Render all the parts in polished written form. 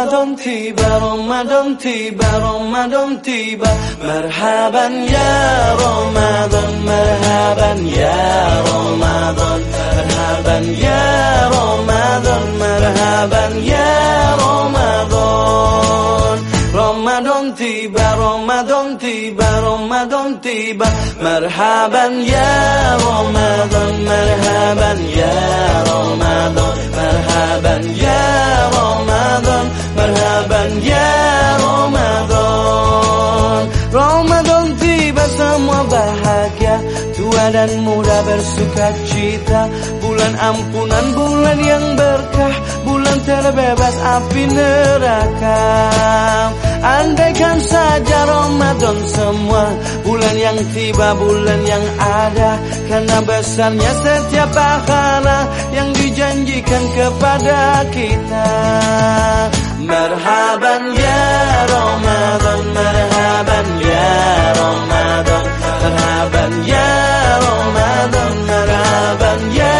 Ramadan tiba, Ramadan tiba, Ramadan tiba. Marhaban ya Ramadan, marhaban ya Ramadan, marhaban ya Ramadan, marhaban ya Ramadan. Ramadan tiba, Ramadan tiba, Ramadan tiba. Marhaban ya Ramadan, marhaban ya Ramadan, marhaban ya Ramadan, marhaban ya Ramadan. Ramadan tiba, semua bahagia, tua dan muda bersuka cita. Bulan ampunan, bulan yang berkah, bulan terbebas api neraka. Andaikan saja Ramadan semua, bulan yang tiba, bulan yang ada. Karena besarnya setiap pahala yang dijanjikan kepada kita. Marhaban ya Ramadan, marhaban ya Ramadan, marhaban ya Ramadan, marhaban ya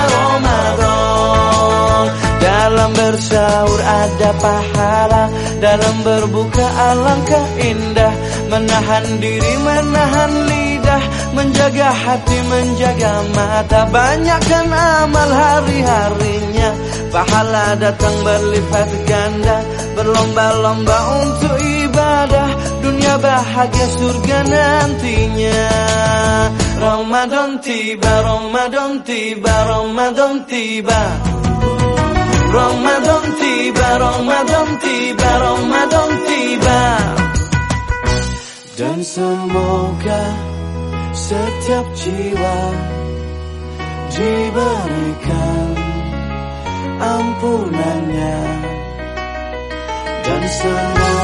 Ramadan. Dalam bersahur ada pahala, dalam berbuka alangkah indah. Menahan diri, menahan lidah, menjaga hati, menjaga mata. Banyakkan amal hari-harinya, pahala datang berlipat ganda. Berlomba-lomba untuk ibadah, dunia bahagia surga nantinya. Ramadan tiba, Ramadan tiba, Ramadan tiba. Ramadan tiba, Ramadan tiba, Ramadan tiba. Dan semoga setiap jiwa diberikan ampunannya. Dan semoga